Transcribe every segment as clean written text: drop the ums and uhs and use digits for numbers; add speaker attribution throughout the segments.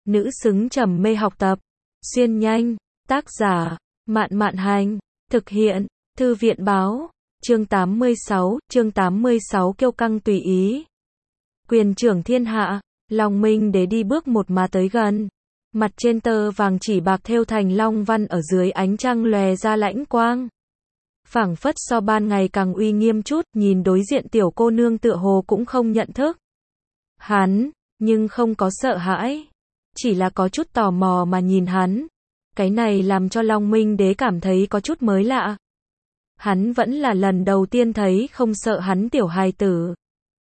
Speaker 1: nữ xứng trầm mê học tập. Xuyên nhanh, tác giả, Mạn Mạn Hành, thực hiện, Thư viện báo, chương 86 kiêu căng tùy ý. Quyền trưởng thiên hạ, Long Minh Đế đi bước một mà tới gần. Mặt trên tơ vàng chỉ bạc thêu thành long văn ở dưới ánh trăng lòe ra lãnh quang. Phảng phất so ban ngày càng uy nghiêm chút, nhìn đối diện tiểu cô nương tựa hồ cũng không nhận thức hắn, nhưng không có sợ hãi, chỉ là có chút tò mò mà nhìn hắn. Cái này làm cho Long Minh Đế cảm thấy có chút mới lạ. Hắn vẫn là lần đầu tiên thấy không sợ hắn tiểu hài tử.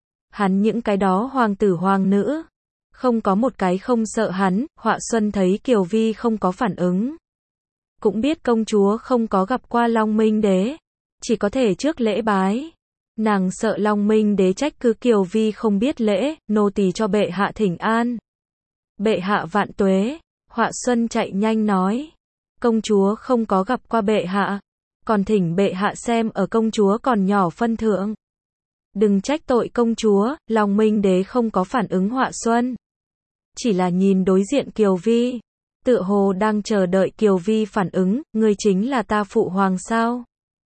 Speaker 1: Hắn những cái đó hoàng tử hoàng nữ, không có một cái không sợ hắn. Họa Xuân thấy Kiều Vi không có phản ứng, cũng biết công chúa không có gặp qua Long Minh Đế, chỉ có thể trước lễ bái. Nàng sợ Long Minh Đế trách cứ Kiều Vi không biết lễ, nô tỳ cho bệ hạ thỉnh an. Bệ hạ vạn tuế. Họa Xuân chạy nhanh nói, công chúa không có gặp qua bệ hạ, còn thỉnh bệ hạ xem ở công chúa còn nhỏ phân thượng, đừng trách tội công chúa. Long Minh Đế không có phản ứng Họa Xuân, chỉ là nhìn đối diện Kiều Vi, tựa hồ đang chờ đợi Kiều Vi phản ứng. Ngươi chính là ta phụ hoàng sao?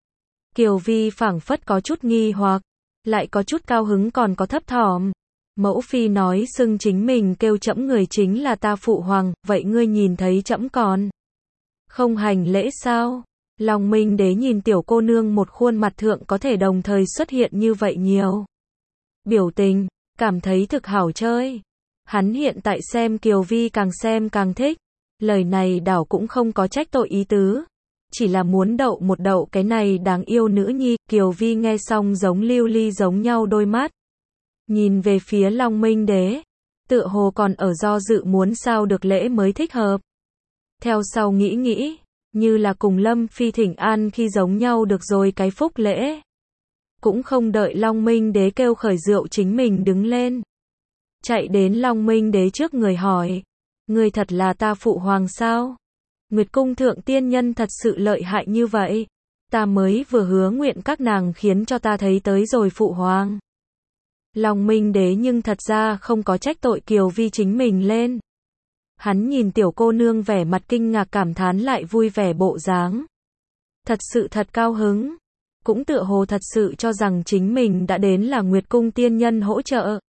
Speaker 1: Kiều Vi phảng phất có chút nghi hoặc, lại có chút cao hứng còn có thấp thỏm. Mẫu phi nói xưng chính mình kêu trẫm người chính là ta phụ hoàng, vậy ngươi nhìn thấy trẫm còn không hành lễ sao? Long Minh Đế nhìn tiểu cô nương một khuôn mặt thượng có thể đồng thời xuất hiện như vậy nhiều biểu tình, cảm thấy thực hảo chơi. Hắn hiện tại xem Kiều Vi càng xem càng thích. Lời này đảo cũng không có trách tội ý tứ, chỉ là muốn đậu một đậu cái này đáng yêu nữ nhi. Kiều Vi nghe xong giống lưu ly giống nhau đôi mắt, nhìn về phía Long Minh Đế, tựa hồ còn ở do dự muốn sao được lễ mới thích hợp. Theo sau nghĩ, như là cùng Lâm Phi thỉnh an khi giống nhau được rồi cái phúc lễ. Cũng không đợi Long Minh Đế kêu khởi rượu chính mình đứng lên, chạy đến Long Minh Đế trước người hỏi, ngươi thật là ta phụ hoàng sao? Nguyệt cung thượng tiên nhân thật sự lợi hại như vậy? Ta mới vừa hứa nguyện các nàng khiến cho ta thấy tới rồi phụ hoàng. Long Minh Đế nhưng thật ra không có trách tội Kiều Vi chính mình lên. Hắn nhìn tiểu cô nương vẻ mặt kinh ngạc cảm thán lại vui vẻ bộ dáng, thật sự thật cao hứng, cũng tựa hồ thật sự cho rằng chính mình đã đến là Nguyệt cung tiên nhân hỗ trợ.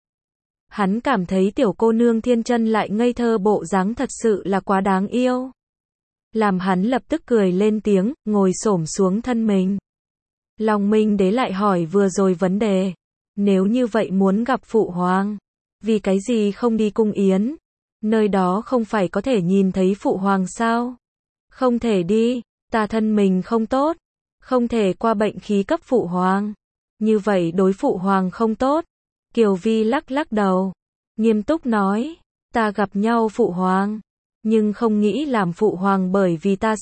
Speaker 1: Hắn cảm thấy tiểu cô nương thiên chân lại ngây thơ bộ dáng thật sự là quá đáng yêu, làm hắn lập tức cười lên tiếng, ngồi xổm xuống thân mình. Long Minh Đế lại hỏi vừa rồi vấn đề, nếu như vậy muốn gặp phụ hoàng, vì cái gì không đi cung yến? Nơi đó không phải có thể nhìn thấy phụ hoàng sao? Không thể đi, ta thân mình không tốt, không thể qua bệnh khí cấp phụ hoàng. Như vậy đối phụ hoàng không tốt. Kiều Vi lắc lắc đầu, nghiêm túc nói, ta gặp nhau phụ hoàng, nhưng không nghĩ làm phụ hoàng bởi vì ta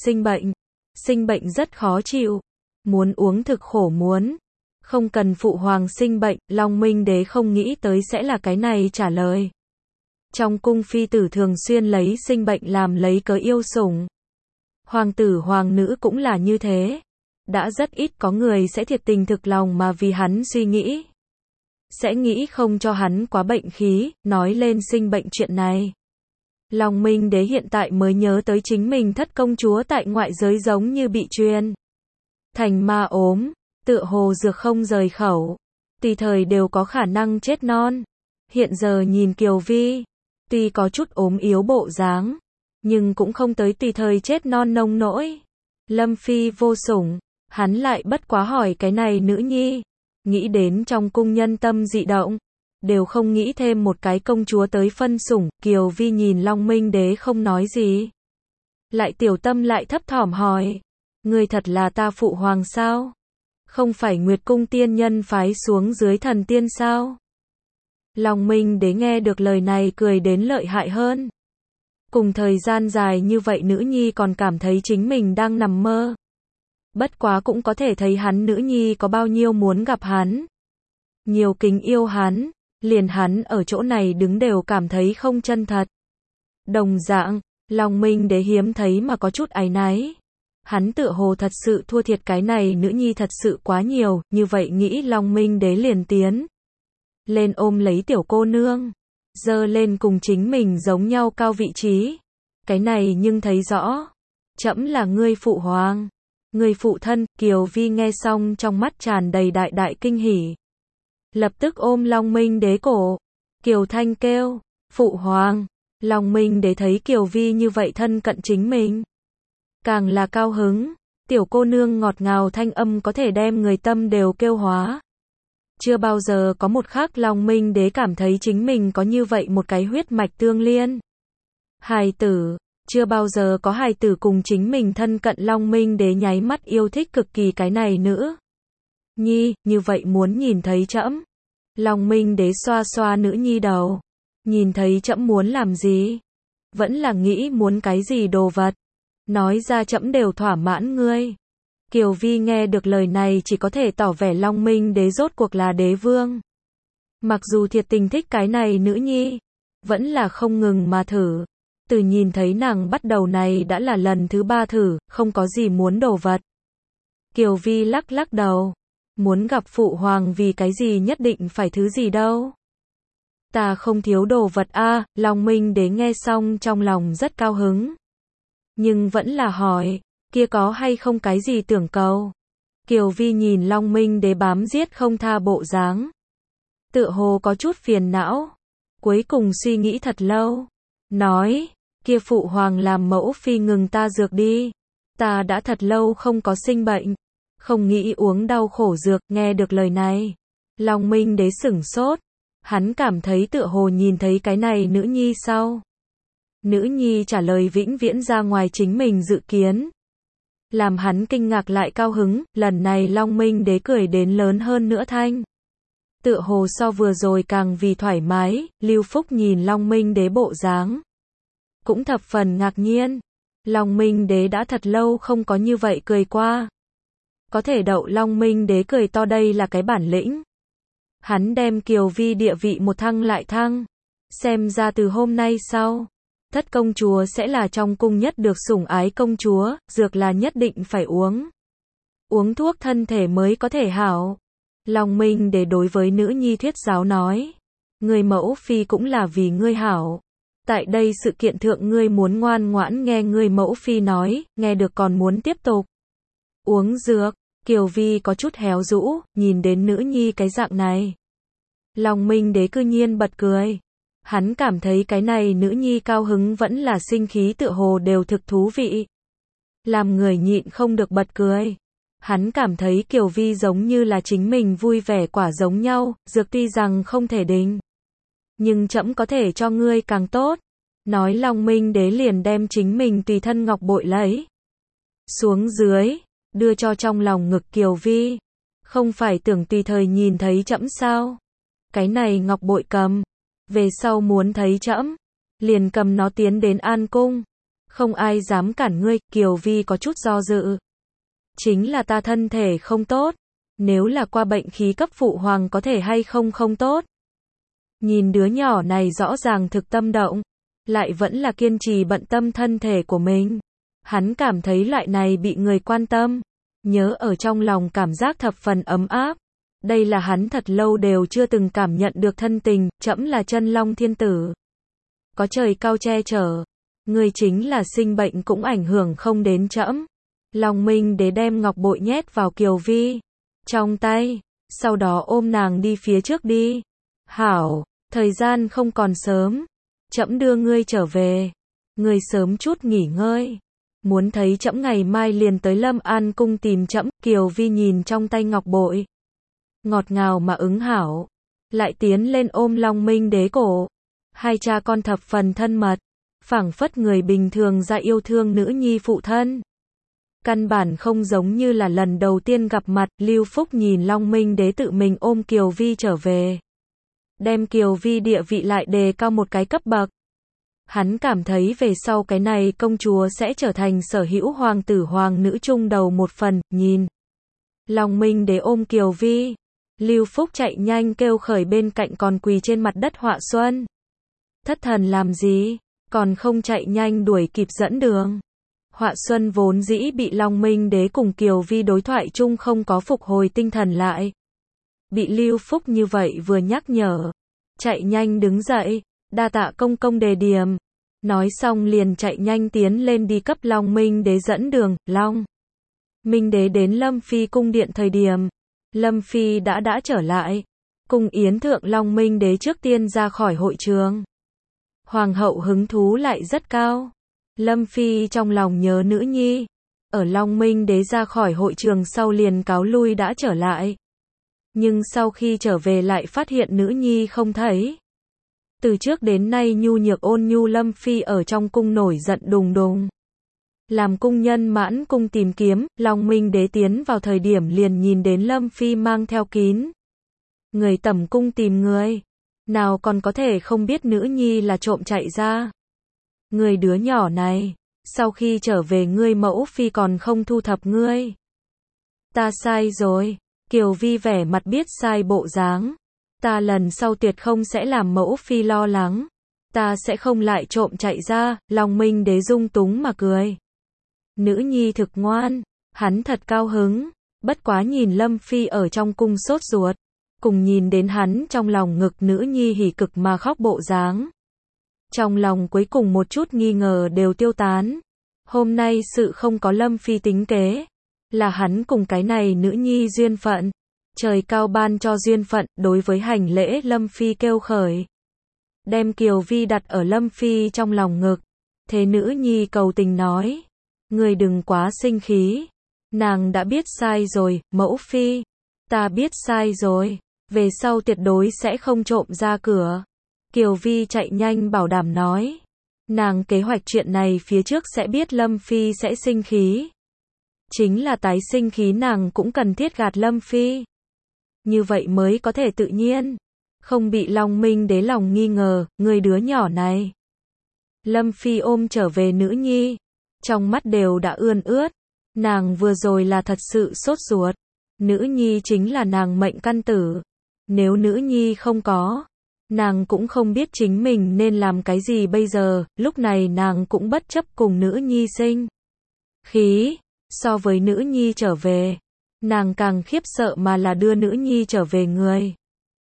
Speaker 1: sinh bệnh rất khó chịu, muốn uống thực khổ muốn. Không cần phụ hoàng sinh bệnh. Long Minh Đế không nghĩ tới sẽ là cái này trả lời. Trong cung phi tử thường xuyên lấy sinh bệnh làm lấy cớ yêu sủng. Hoàng tử hoàng nữ cũng là như thế. Đã rất ít có người sẽ thiệt tình thực lòng mà vì hắn suy nghĩ. Sẽ nghĩ không cho hắn quá bệnh khí. Nói lên sinh bệnh chuyện này, Long Minh Đế hiện tại mới nhớ tới chính mình thất công chúa tại ngoại giới giống như bị truyền thành ma ốm, tựa hồ dược không rời khẩu, tùy thời đều có khả năng chết non. Hiện giờ nhìn Kiều Vi, tuy có chút ốm yếu bộ dáng, nhưng cũng không tới tùy thời chết non nông nỗi. Lâm Phi vô sủng, hắn lại bất quá hỏi cái này nữ nhi, nghĩ đến trong cung nhân tâm dị động, đều không nghĩ thêm một cái công chúa tới phân sủng. Kiều Vi nhìn Long Minh Đế không nói gì, lại tiểu tâm lại thấp thỏm hỏi, ngươi thật là ta phụ hoàng sao? Không phải Nguyệt cung tiên nhân phái xuống dưới thần tiên sao? Long Minh Đế nghe được lời này cười đến lợi hại hơn. Cùng thời gian dài như vậy nữ nhi còn cảm thấy chính mình đang nằm mơ. Bất quá cũng có thể thấy hắn nữ nhi có bao nhiêu muốn gặp hắn, nhiều kính yêu hắn, liền hắn ở chỗ này đứng đều cảm thấy không chân thật. Đồng dạng, Long Minh Đế hiếm thấy mà có chút áy náy. Hắn tựa hồ thật sự thua thiệt cái này nữ nhi thật sự quá nhiều, như vậy nghĩ Long Minh Đế liền tiến lên ôm lấy tiểu cô nương, dơ lên cùng chính mình giống nhau cao vị trí. Cái này nhưng thấy rõ. Trẫm là ngươi phụ hoàng. Ngươi phụ thân. Kiều Vi nghe xong trong mắt tràn đầy đại đại kinh hỉ. Lập tức ôm Long Minh Đế cổ. Kiều Thanh kêu, phụ hoàng. Long Minh Đế thấy Kiều Vi như vậy thân cận chính mình, càng là cao hứng. Tiểu cô nương ngọt ngào thanh âm có thể đem người tâm đều kêu hóa. Chưa bao giờ có một khắc Long Minh Đế cảm thấy chính mình có như vậy một cái huyết mạch tương liên. Hài tử, chưa bao giờ có hài tử cùng chính mình thân cận. Long Minh Đế nháy mắt yêu thích cực kỳ cái này nữ nhi, như vậy muốn nhìn thấy trẫm. Long Minh Đế xoa xoa nữ nhi đầu. Nhìn thấy trẫm muốn làm gì? Vẫn là nghĩ muốn cái gì đồ vật? Nói ra trẫm đều thỏa mãn ngươi. Kiều Vi nghe được lời này chỉ có thể tỏ vẻ Long Minh Đế rốt cuộc là đế vương. Mặc dù thiệt tình thích cái này nữ nhi, vẫn là không ngừng mà thử. Từ nhìn thấy nàng bắt đầu này đã là lần thứ 3 thử, không có gì muốn đồ vật. Kiều Vi lắc lắc đầu. Muốn gặp phụ hoàng vì cái gì nhất định phải thứ gì đâu. Ta không thiếu đồ vật a. Long Minh Đế nghe xong trong lòng rất cao hứng. Nhưng vẫn là hỏi, kia có hay không cái gì tưởng cầu. Kiều Vi nhìn Long Minh Đế bám giết không tha bộ dáng, tựa hồ có chút phiền não. Cuối cùng suy nghĩ thật lâu, nói, kia phụ hoàng làm mẫu phi ngừng ta dược đi. Ta đã thật lâu không có sinh bệnh, không nghĩ uống đau khổ dược. Nghe được lời này, Long Minh Đế sửng sốt. Hắn cảm thấy tựa hồ nhìn thấy cái này nữ nhi sau. Nữ nhi trả lời vĩnh viễn ra ngoài chính mình dự kiến. Làm hắn kinh ngạc lại cao hứng. Lần này Long Minh Đế cười đến lớn hơn nữa thanh. Tựa hồ so vừa rồi càng vì thoải mái. Lưu Phúc nhìn Long Minh Đế bộ dáng, cũng thập phần ngạc nhiên. Long Minh Đế đã thật lâu không có như vậy cười qua. Có thể đậu Long Minh Đế cười to đây là cái bản lĩnh. Hắn đem Kiều Vi địa vị một thăng lại thăng. Xem ra từ hôm nay sau, thất công chúa sẽ là trong cung nhất được sủng ái công chúa. Dược là nhất định phải uống. Uống thuốc thân thể mới có thể hảo. Long Minh Đế đối với nữ nhi thuyết giáo nói, người mẫu phi cũng là vì ngươi hảo. Tại đây sự kiện thượng ngươi muốn ngoan ngoãn nghe người mẫu phi nói, nghe được còn muốn tiếp tục uống dược. Kiều Vi có chút héo rũ, nhìn đến nữ nhi cái dạng này. Long Minh Đế cư nhiên bật cười. Hắn cảm thấy cái này nữ nhi cao hứng vẫn là sinh khí tựa hồ đều thực thú vị. Làm người nhịn không được bật cười. Hắn cảm thấy Kiều Vi giống như là chính mình vui vẻ quả giống nhau. Dược tuy rằng không thể đỉnh, nhưng trẫm có thể cho ngươi càng tốt. Nói Long Minh Đế liền đem chính mình tùy thân ngọc bội lấy xuống dưới, đưa cho trong lòng ngực Kiều Vi. Không phải tưởng tùy thời nhìn thấy trẫm sao? Cái này ngọc bội cầm, về sau muốn thấy trẫm, liền cầm nó tiến đến An Cung. Không ai dám cản ngươi. Kiều Vi có chút do dự. Chính là ta thân thể không tốt. Nếu là qua bệnh khí cấp phụ hoàng có thể hay không không tốt. Nhìn đứa nhỏ này rõ ràng thực tâm động, lại vẫn là kiên trì bận tâm thân thể của mình. Hắn cảm thấy loại này bị người quan tâm, nhớ ở trong lòng cảm giác thập phần ấm áp. Đây là hắn thật lâu đều chưa từng cảm nhận được thân tình. Trẫm là chân long thiên tử, có trời cao che chở, người chính là sinh bệnh cũng ảnh hưởng không đến trẫm. Long Minh Đế đem ngọc bội nhét vào Kiều Vi trong tay, sau đó ôm nàng đi phía trước đi. Hảo, thời gian không còn sớm, trẫm đưa ngươi trở về, ngươi sớm chút nghỉ ngơi. Muốn thấy trẫm ngày mai liền tới Lâm An cung tìm trẫm. Kiều Vi nhìn trong tay ngọc bội, ngọt ngào mà ứng hảo, lại tiến lên ôm Long Minh Đế cổ. Hai cha con thập phần thân mật, phảng phất người bình thường ra yêu thương nữ nhi phụ thân. Căn bản không giống như là lần đầu tiên gặp mặt. Lưu Phúc nhìn Long Minh Đế tự mình ôm Kiều Vi trở về, đem Kiều Vi địa vị lại đề cao một cái cấp bậc. Hắn cảm thấy về sau cái này công chúa sẽ trở thành sở hữu hoàng tử hoàng nữ chung đầu một phần. Nhìn Long Minh Đế ôm Kiều Vi, Lưu Phúc chạy nhanh kêu khởi bên cạnh còn quỳ trên mặt đất Họa Xuân. Thất thần làm gì, còn không chạy nhanh đuổi kịp dẫn đường. Họa Xuân vốn dĩ bị Long Minh Đế cùng Kiều Vi đối thoại chung không có phục hồi tinh thần lại. Bị Lưu Phúc như vậy vừa nhắc nhở, chạy nhanh đứng dậy, Đa tạ công công đề điểm. Nói xong liền chạy nhanh tiến lên đi cấp Long Minh Đế dẫn đường. Long Minh Đế đến Lâm Phi cung điện thời điểm Lâm Phi đã trở lại. Cung yến thượng Long Minh Đế trước tiên ra khỏi hội trường. Hoàng hậu hứng thú lại rất cao. Lâm Phi trong lòng nhớ nữ nhi. Ở Long Minh Đế ra khỏi hội trường sau liền cáo lui đã trở lại. Nhưng sau khi trở về lại phát hiện nữ nhi không thấy. Từ trước đến nay nhu nhược ôn nhu Lâm Phi ở trong cung nổi giận đùng đùng. Làm cung nhân mãn cung tìm kiếm, Long Minh Đế tiến vào thời điểm liền nhìn đến Lâm Phi mang theo kín người tẩm cung tìm người. Nào còn có thể không biết nữ nhi là trộm chạy ra. Người đứa nhỏ này, sau khi trở về ngươi mẫu phi còn không thu thập ngươi. Ta sai rồi. Kiều Vi vẻ mặt biết sai bộ dáng. Ta lần sau tuyệt không sẽ làm mẫu phi lo lắng. Ta sẽ không lại trộm chạy ra. Long Minh Đế dung túng mà cười. Nữ nhi thực ngoan. Hắn thật cao hứng. Bất quá nhìn Lâm Phi ở trong cung sốt ruột. Cùng nhìn đến hắn trong lòng ngực nữ nhi hỉ cực mà khóc bộ dáng. Trong lòng cuối cùng một chút nghi ngờ đều tiêu tán. Hôm nay sự không có Lâm Phi tính kế. Là hắn cùng cái này nữ nhi duyên phận. Trời cao ban cho duyên phận. Đối với hành lễ Lâm Phi kêu khởi. Đem Kiều Vi đặt ở Lâm Phi trong lòng ngực. Thế nữ nhi cầu tình nói. Người đừng quá sinh khí. Nàng đã biết sai rồi, mẫu phi. Ta biết sai rồi. Về sau tuyệt đối sẽ không trộm ra cửa. Kiều Vi chạy nhanh bảo đảm nói. Nàng kế hoạch chuyện này phía trước sẽ biết Lâm Phi sẽ sinh khí. Chính là tái sinh khí nàng cũng cần thiết gạt Lâm Phi. Như vậy mới có thể tự nhiên. Không bị Long Minh Đế lòng nghi ngờ, người đứa nhỏ này. Lâm Phi ôm trở về nữ nhi. Trong mắt đều đã ươn ướt. Nàng vừa rồi là thật sự sốt ruột. Nữ nhi chính là nàng mệnh căn tử. Nếu nữ nhi không có, nàng cũng không biết chính mình nên làm cái gì bây giờ. Lúc này nàng cũng bất chấp cùng nữ nhi sinh khí. So với nữ nhi trở về, nàng càng khiếp sợ mà là đưa nữ nhi trở về người.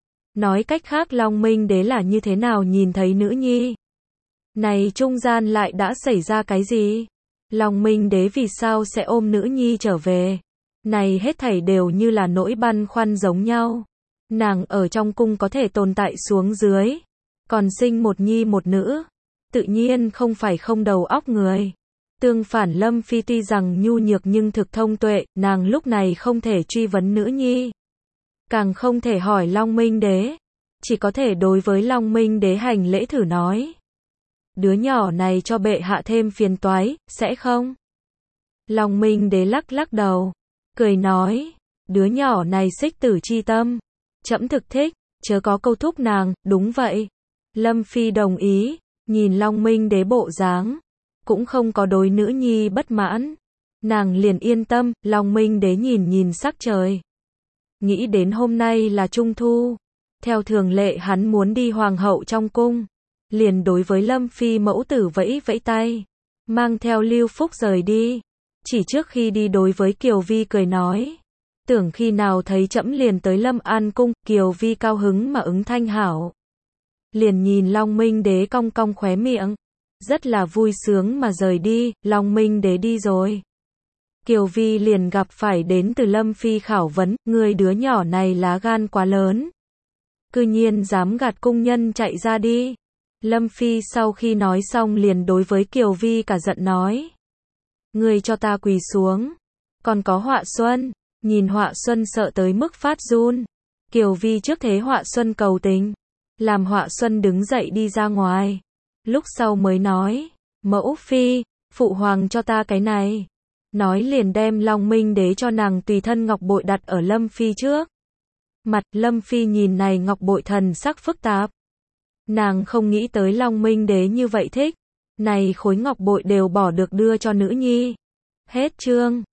Speaker 1: Nói cách khác Long Minh Đế là như thế nào nhìn thấy nữ nhi? Này trung gian lại đã xảy ra cái gì? Long Minh Đế vì sao sẽ ôm nữ nhi trở về? Này hết thảy đều như là nỗi băn khoăn giống nhau. Nàng ở trong cung có thể tồn tại xuống dưới. Còn sinh một nhi một nữ. Tự nhiên không phải không đầu óc người. Tương phản Lâm Phi tuy rằng nhu nhược nhưng thực thông tuệ, nàng lúc này không thể truy vấn nữ nhi. Càng không thể hỏi Long Minh Đế. Chỉ có thể đối với Long Minh Đế hành lễ thử nói. Đứa nhỏ này cho bệ hạ thêm phiền toái, sẽ không? Long Minh Đế lắc lắc đầu. Cười nói. Đứa nhỏ này xích tử chi tâm. Trẫm thực thích, chớ có câu thúc nàng, đúng vậy. Lâm Phi đồng ý, nhìn Long Minh Đế bộ dáng. Cũng không có đối nữ nhi bất mãn. Nàng liền yên tâm, Long Minh Đế nhìn sắc trời. Nghĩ đến hôm nay là Trung Thu. Theo thường lệ hắn muốn đi hoàng hậu trong cung. Liền đối với Lâm Phi mẫu tử vẫy vẫy tay. Mang theo Lưu Phúc rời đi. Chỉ trước khi đi đối với Kiều Vi cười nói. Tưởng khi nào thấy trẫm liền tới Lâm An cung. Kiều Vi cao hứng mà ứng thanh hảo. Liền nhìn Long Minh Đế cong cong khóe miệng. Rất là vui sướng mà rời đi. Long Minh Đế đi rồi. Kiều Vi liền gặp phải đến từ Lâm Phi khảo vấn. Người đứa nhỏ này lá gan quá lớn. Cư nhiên dám gạt cung nhân chạy ra đi. Lâm Phi sau khi nói xong liền đối với Kiều Vi cả giận nói. Người cho ta quỳ xuống. Còn có Họa Xuân. Nhìn Họa Xuân sợ tới mức phát run. Kiều Vi trước thế Họa Xuân cầu tình. Làm Họa Xuân đứng dậy đi ra ngoài. Lúc sau mới nói. Mẫu Phi, phụ hoàng cho ta cái này. Nói liền đem Long Minh Đế cho nàng tùy thân ngọc bội đặt ở Lâm Phi trước. Mặt Lâm Phi nhìn này ngọc bội thần sắc phức tạp. Nàng không nghĩ tới Long Minh Đế như vậy thích. Này khối ngọc bội đều bỏ được đưa cho nữ nhi. Hết chương.